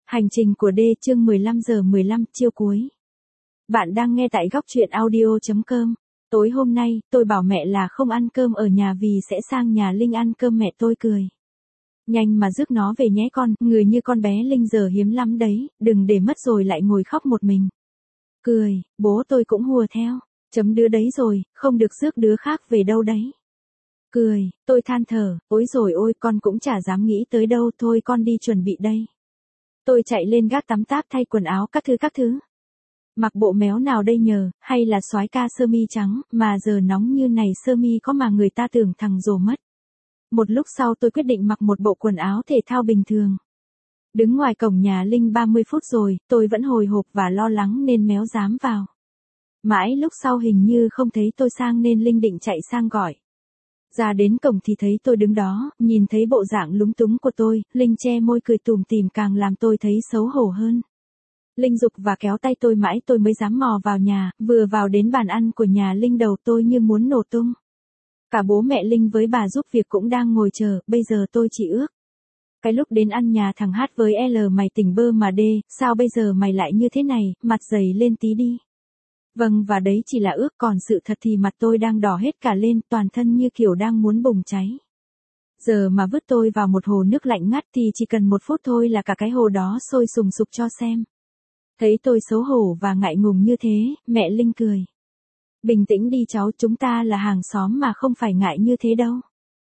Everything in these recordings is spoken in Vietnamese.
Hành trình của D chương 15:15 chiêu cuối. Bạn đang nghe tại góc truyện audio.com. Tối hôm nay, tôi bảo mẹ là không ăn cơm ở nhà vì sẽ sang nhà Linh ăn cơm, mẹ tôi cười. Nhanh mà rước nó về nhé con, người như con bé Linh giờ hiếm lắm đấy, đừng để mất rồi lại ngồi khóc một mình. Cười, bố tôi cũng hùa theo. Chấm đứa đấy rồi, không được rước đứa khác về đâu đấy. Cười, tôi than thở, ôi rồi ôi con cũng chả dám nghĩ tới đâu, thôi con đi chuẩn bị đây. Tôi chạy lên gác tắm táp thay quần áo các thứ. Mặc bộ méo nào đây nhờ, hay là soái ca sơ mi trắng, mà giờ nóng như này sơ mi có mà người ta tưởng thằng rồ mất. Một lúc sau tôi quyết định mặc một bộ quần áo thể thao bình thường. Đứng ngoài cổng nhà Linh 30 phút rồi, tôi vẫn hồi hộp và lo lắng nên méo dám vào. Mãi lúc sau hình như không thấy tôi sang nên Linh định chạy sang gọi. Ra đến cổng thì thấy tôi đứng đó, nhìn thấy bộ dạng lúng túng của tôi, Linh che môi cười tủm tỉm càng làm tôi thấy xấu hổ hơn. Linh giục và kéo tay tôi mãi tôi mới dám mò vào nhà, vừa vào đến bàn ăn của nhà Linh đầu tôi như muốn nổ tung. Cả bố mẹ Linh với bà giúp việc cũng đang ngồi chờ, bây giờ tôi chỉ ước. Cái lúc đến ăn nhà thằng Hát với L mày tỉnh bơ mà D, sao bây giờ mày lại như thế này, mặt dày lên tí đi. Vâng và đấy chỉ là ước, còn sự thật thì mặt tôi đang đỏ hết cả lên, toàn thân như kiểu đang muốn bùng cháy. Giờ mà vứt tôi vào một hồ nước lạnh ngắt thì chỉ cần 1 phút thôi là cả cái hồ đó sôi sùng sục cho xem. Thấy tôi xấu hổ và ngại ngùng như thế, mẹ Linh cười. Bình tĩnh đi cháu, chúng ta là hàng xóm mà không phải ngại như thế đâu.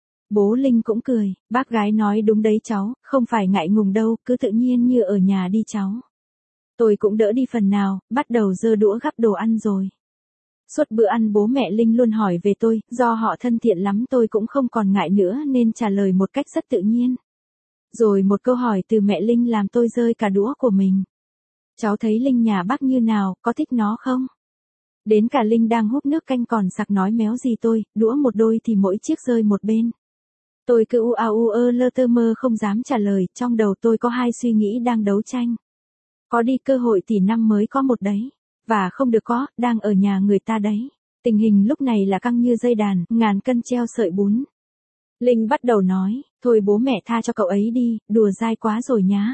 Bố Linh cũng cười, bác gái nói đúng đấy cháu, không phải ngại ngùng đâu, cứ tự nhiên như ở nhà đi cháu. Tôi cũng đỡ đi phần nào, bắt đầu giơ đũa gắp đồ ăn rồi. Suốt bữa ăn bố mẹ Linh luôn hỏi về tôi, do họ thân thiện lắm tôi cũng không còn ngại nữa nên trả lời một cách rất tự nhiên. Rồi một câu hỏi từ mẹ Linh làm tôi rơi cả đũa của mình. Cháu thấy Linh nhà bác như nào, có thích nó không? Đến cả Linh đang húp nước canh còn sặc nói méo gì tôi, đũa một đôi thì mỗi chiếc rơi một bên. Tôi cứ lơ tơ mơ không dám trả lời, trong đầu tôi có hai suy nghĩ đang đấu tranh. Có đi cơ hội tỷ năm mới có một đấy. Và không được có, đang ở nhà người ta đấy. Tình hình lúc này là căng như dây đàn, ngàn cân treo sợi bún. Linh bắt đầu nói, thôi bố mẹ tha cho cậu ấy đi, đùa dai quá rồi nhá.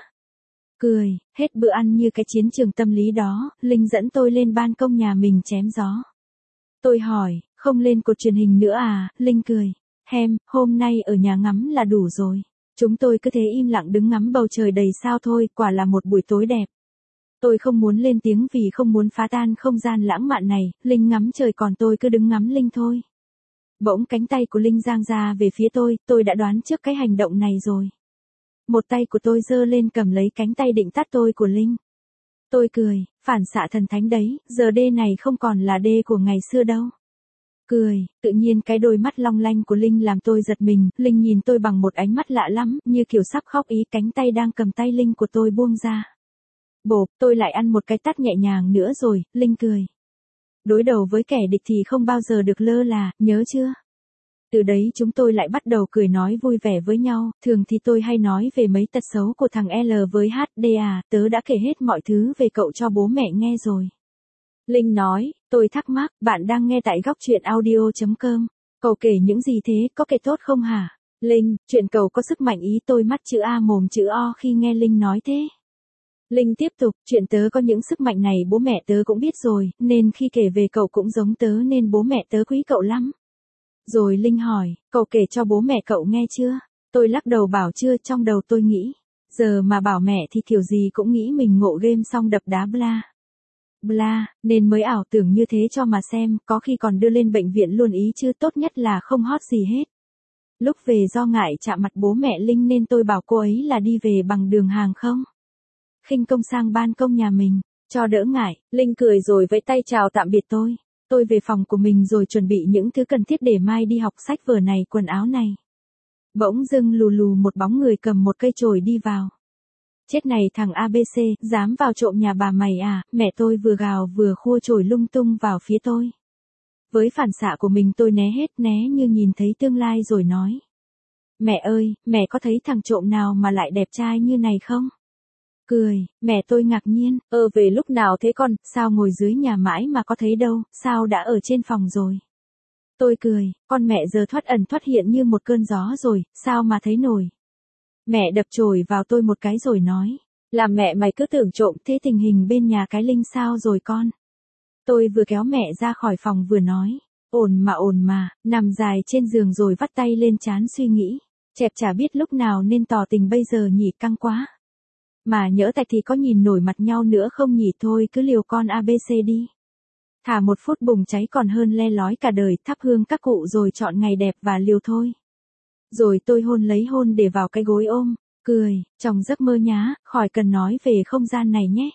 Cười, hết bữa ăn như cái chiến trường tâm lý đó, Linh dẫn tôi lên ban công nhà mình chém gió. Tôi hỏi, không lên cột truyền hình nữa à, Linh cười. Hôm nay ở nhà ngắm là đủ rồi. Chúng tôi cứ thế im lặng đứng ngắm bầu trời đầy sao thôi, quả là một buổi tối đẹp. Tôi không muốn lên tiếng vì không muốn phá tan không gian lãng mạn này, Linh ngắm trời còn tôi cứ đứng ngắm Linh thôi. Bỗng cánh tay của Linh giang ra về phía tôi đã đoán trước cái hành động này rồi. Một tay của tôi giơ lên cầm lấy cánh tay định tát tôi của Linh. Tôi cười, phản xạ thần thánh đấy, giờ D này không còn là D của ngày xưa đâu. Cười, tự nhiên cái đôi mắt long lanh của Linh làm tôi giật mình, Linh nhìn tôi bằng một ánh mắt lạ lắm, như kiểu sắp khóc ý, cánh tay đang cầm tay Linh của tôi buông ra. Bộp, tôi lại ăn một cái tát nhẹ nhàng nữa rồi, Linh cười. Đối đầu với kẻ địch thì không bao giờ được lơ là, nhớ chưa? Từ đấy chúng tôi lại bắt đầu cười nói vui vẻ với nhau, thường thì tôi hay nói về mấy tật xấu của thằng L với HD à, tớ đã kể hết mọi thứ về cậu cho bố mẹ nghe rồi. Linh nói, tôi thắc mắc, bạn đang nghe tại góc truyện audio.com. Cậu kể những gì thế, có kể tốt không hả? Linh, chuyện cậu có sức mạnh ý, tôi mắt chữ A mồm chữ O khi nghe Linh nói thế. Linh tiếp tục, chuyện tớ có những sức mạnh này bố mẹ tớ cũng biết rồi, nên khi kể về cậu cũng giống tớ nên bố mẹ tớ quý cậu lắm. Rồi Linh hỏi, cậu kể cho bố mẹ cậu nghe chưa? Tôi lắc đầu bảo chưa, trong đầu tôi nghĩ. Giờ mà bảo mẹ thì kiểu gì cũng nghĩ mình ngộ game xong đập đá bla, nên mới ảo tưởng như thế cho mà xem, có khi còn đưa lên bệnh viện luôn ý chứ, tốt nhất là không hot gì hết. Lúc về do ngại chạm mặt bố mẹ Linh nên tôi bảo cô ấy là đi về bằng đường hàng không. Khinh công sang ban công nhà mình, cho đỡ ngại, Linh cười rồi vẫy tay chào tạm biệt tôi. Tôi về phòng của mình rồi chuẩn bị những thứ cần thiết để mai đi học, sách vở này, quần áo này. Bỗng dưng lù một bóng người cầm một cây chổi đi vào. Chết này thằng ABC, dám vào trộm nhà bà mày à, mẹ tôi vừa gào vừa khua chổi lung tung vào phía tôi. Với phản xạ của mình tôi né như nhìn thấy tương lai rồi nói. Mẹ ơi, mẹ có thấy thằng trộm nào mà lại đẹp trai như này không? Cười, mẹ tôi ngạc nhiên, về lúc nào thế con, sao ngồi dưới nhà mãi mà có thấy đâu, sao đã ở trên phòng rồi? Tôi cười, con mẹ giờ thoát ẩn thoát hiện như một cơn gió rồi, sao mà thấy nổi? Mẹ đập chổi vào tôi một cái rồi nói, Làm mẹ mày cứ tưởng trộm, thế tình hình bên nhà cái Linh sao rồi con? Tôi vừa kéo mẹ ra khỏi phòng vừa nói. Ổn mà, nằm dài trên giường rồi vắt tay lên trán suy nghĩ. Chẹp chả biết lúc nào nên tỏ tình bây giờ nhỉ, căng quá. Mà nhỡ tạch thì có nhìn nổi mặt nhau nữa không nhỉ, thôi cứ liều con ABC đi. Thả 1 phút bùng cháy còn hơn le lói cả đời, thắp hương các cụ rồi chọn ngày đẹp và liều thôi. Rồi tôi lấy hôn để vào cái gối ôm, cười, trong giấc mơ nhá, khỏi cần nói về không gian này nhé.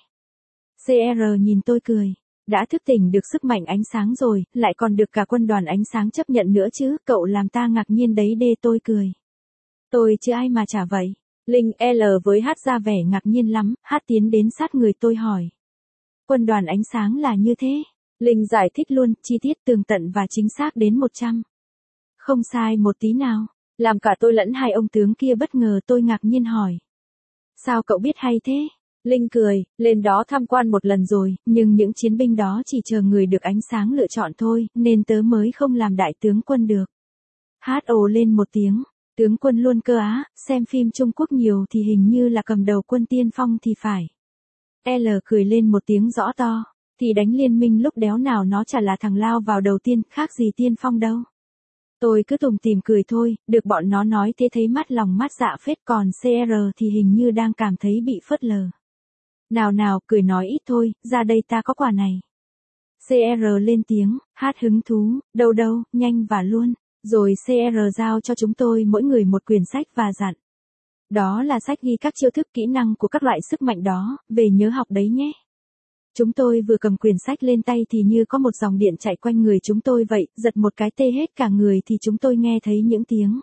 CR nhìn tôi cười. Đã thức tỉnh được sức mạnh ánh sáng rồi, lại còn được cả quân đoàn ánh sáng chấp nhận nữa chứ, cậu làm ta ngạc nhiên đấy đê, tôi cười. Tôi chứ ai mà chả vậy. Linh L với H ra vẻ ngạc nhiên lắm, H tiến đến sát người tôi hỏi. Quân đoàn ánh sáng là như thế. Linh giải thích luôn, chi tiết tường tận và chính xác đến 100. Không sai một tí nào, làm cả tôi lẫn hai ông tướng kia bất ngờ. Tôi ngạc nhiên hỏi. Sao cậu biết hay thế? Linh cười, lên đó tham quan một lần rồi, nhưng những chiến binh đó chỉ chờ người được ánh sáng lựa chọn thôi, nên tớ mới không làm đại tướng quân được. Hát ồ lên một tiếng, tướng quân luôn cơ á, xem phim Trung Quốc nhiều thì hình như là cầm đầu quân tiên phong thì phải. L cười lên một tiếng rõ to, thì đánh liên minh lúc đéo nào nó chả là thằng lao vào đầu tiên, khác gì tiên phong đâu. Tôi cứ tủm tỉm cười thôi, được bọn nó nói thế thấy mát lòng mát dạ phết, còn CR thì hình như đang cảm thấy bị phớt lờ. Nào, cười nói ít thôi, ra đây ta có quà này. CR lên tiếng, Hát hứng thú, đâu, nhanh và luôn. Rồi CR giao cho chúng tôi mỗi người một quyển sách và dặn. Đó là sách ghi các chiêu thức kỹ năng của các loại sức mạnh đó, về nhớ học đấy nhé. Chúng tôi vừa cầm quyển sách lên tay thì như có một dòng điện chạy quanh người chúng tôi vậy, giật một cái tê hết cả người thì chúng tôi nghe thấy những tiếng.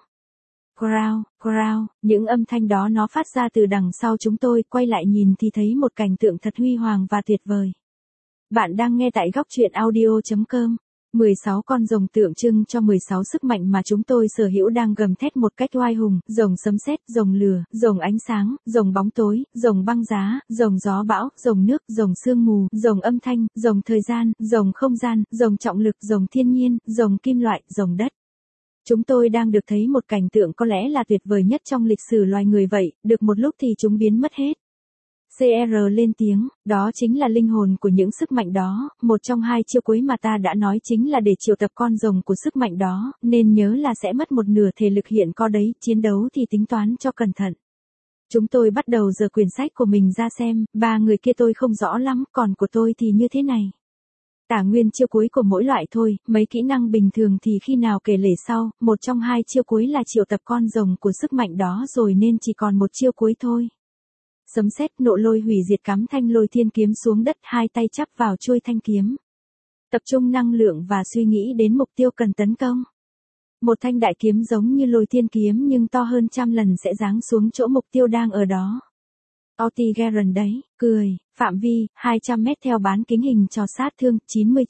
Growl, những âm thanh đó nó phát ra từ đằng sau chúng tôi, quay lại nhìn thì thấy một cảnh tượng thật huy hoàng và tuyệt vời. Bạn đang nghe tại góc truyện audio.com. 16 con rồng tượng trưng cho 16 sức mạnh mà chúng tôi sở hữu đang gầm thét một cách oai hùng, rồng sấm sét, rồng lửa, rồng ánh sáng, rồng bóng tối, rồng băng giá, rồng gió bão, rồng nước, rồng sương mù, rồng âm thanh, rồng thời gian, rồng không gian, rồng trọng lực, rồng thiên nhiên, rồng kim loại, rồng đất. Chúng tôi đang được thấy một cảnh tượng có lẽ là tuyệt vời nhất trong lịch sử loài người vậy, được một lúc thì chúng biến mất hết. CR lên tiếng, đó chính là linh hồn của những sức mạnh đó, một trong 2 chiêu cuối mà ta đã nói chính là để triệu tập con rồng của sức mạnh đó, nên nhớ là sẽ mất một nửa thể lực hiện có đấy, chiến đấu thì tính toán cho cẩn thận. Chúng tôi bắt đầu giở quyển sách của mình ra xem, 3 người kia tôi không rõ lắm, còn của tôi thì như thế này. Tả nguyên chiêu cuối của mỗi loại thôi, mấy kỹ năng bình thường thì khi nào kể lể sau, một trong 2 chiêu cuối là triệu tập con rồng của sức mạnh đó rồi nên chỉ còn một chiêu cuối thôi. Sấm sét, nộ lôi hủy diệt, cắm thanh lôi thiên kiếm xuống đất, 2 tay chắp vào chuôi thanh kiếm. Tập trung năng lượng và suy nghĩ đến mục tiêu cần tấn công. Một thanh đại kiếm giống như lôi thiên kiếm nhưng to hơn 100 lần sẽ giáng xuống chỗ mục tiêu đang ở đó. Altigeron đấy, cười, phạm vi, 200 mét theo bán kính hình trò sát thương,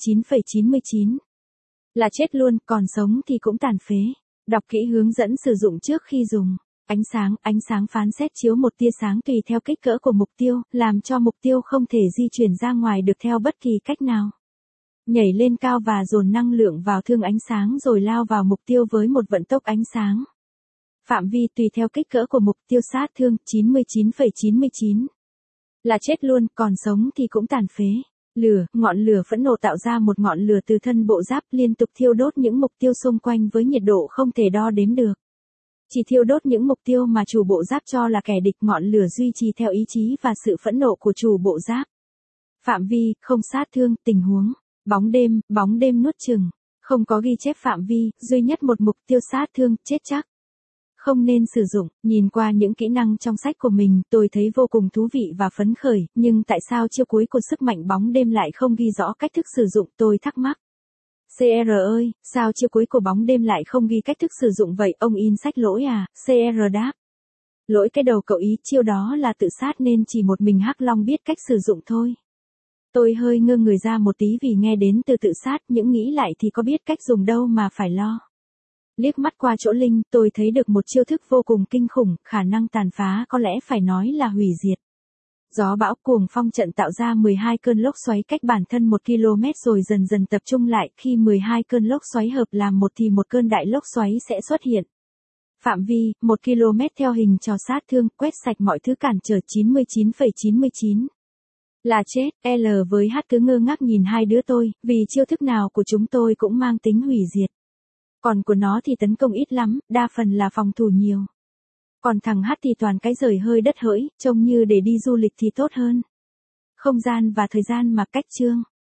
99,99. Là chết luôn, còn sống thì cũng tàn phế. Đọc kỹ hướng dẫn sử dụng trước khi dùng. Ánh sáng phán xét chiếu một tia sáng tùy theo kích cỡ của mục tiêu, làm cho mục tiêu không thể di chuyển ra ngoài được theo bất kỳ cách nào. Nhảy lên cao và dồn năng lượng vào thương ánh sáng rồi lao vào mục tiêu với một vận tốc ánh sáng. Phạm vi tùy theo kích cỡ của mục tiêu, sát thương, 99,99. Là chết luôn, còn sống thì cũng tàn phế. Lửa, ngọn lửa phẫn nộ tạo ra một ngọn lửa từ thân bộ giáp liên tục thiêu đốt những mục tiêu xung quanh với nhiệt độ không thể đo đếm được. Chỉ thiêu đốt những mục tiêu mà chủ bộ giáp cho là kẻ địch, ngọn lửa duy trì theo ý chí và sự phẫn nộ của chủ bộ giáp. Phạm vi, không sát thương, tình huống. Bóng đêm nuốt chửng. Không có ghi chép phạm vi, duy nhất một mục tiêu sát thương, chết chắc. Không nên sử dụng. Nhìn qua những kỹ năng trong sách của mình, tôi thấy vô cùng thú vị và phấn khởi, nhưng tại sao chiêu cuối của sức mạnh bóng đêm lại không ghi rõ cách thức sử dụng, tôi thắc mắc. CR ơi, sao chiêu cuối của bóng đêm lại không ghi cách thức sử dụng vậy, ông in sách lỗi à? CR đáp. Lỗi cái đầu cậu ý, chiêu đó là tự sát nên chỉ một mình Hắc Long biết cách sử dụng thôi. Tôi hơi ngơ người ra một tí vì nghe đến từ tự sát, những nghĩ lại thì có biết cách dùng đâu mà phải lo. Liếc mắt qua chỗ Linh, tôi thấy được một chiêu thức vô cùng kinh khủng, khả năng tàn phá có lẽ phải nói là hủy diệt. Gió bão cuồng phong trận tạo ra 12 cơn lốc xoáy cách bản thân 1 km rồi dần dần tập trung lại, khi 12 cơn lốc xoáy hợp làm một thì một cơn đại lốc xoáy sẽ xuất hiện. Phạm vi, 1 km theo hình trò sát thương, quét sạch mọi thứ cản trở 99,99. Là chết, L với H cứ ngơ ngác nhìn hai đứa tôi, vì chiêu thức nào của chúng tôi cũng mang tính hủy diệt. Còn của nó thì tấn công ít lắm, đa phần là phòng thủ nhiều. Còn thằng H thì toàn cái giời hơi đất hỡi, trông như để đi du lịch thì tốt hơn. Không gian và thời gian mà cách chương.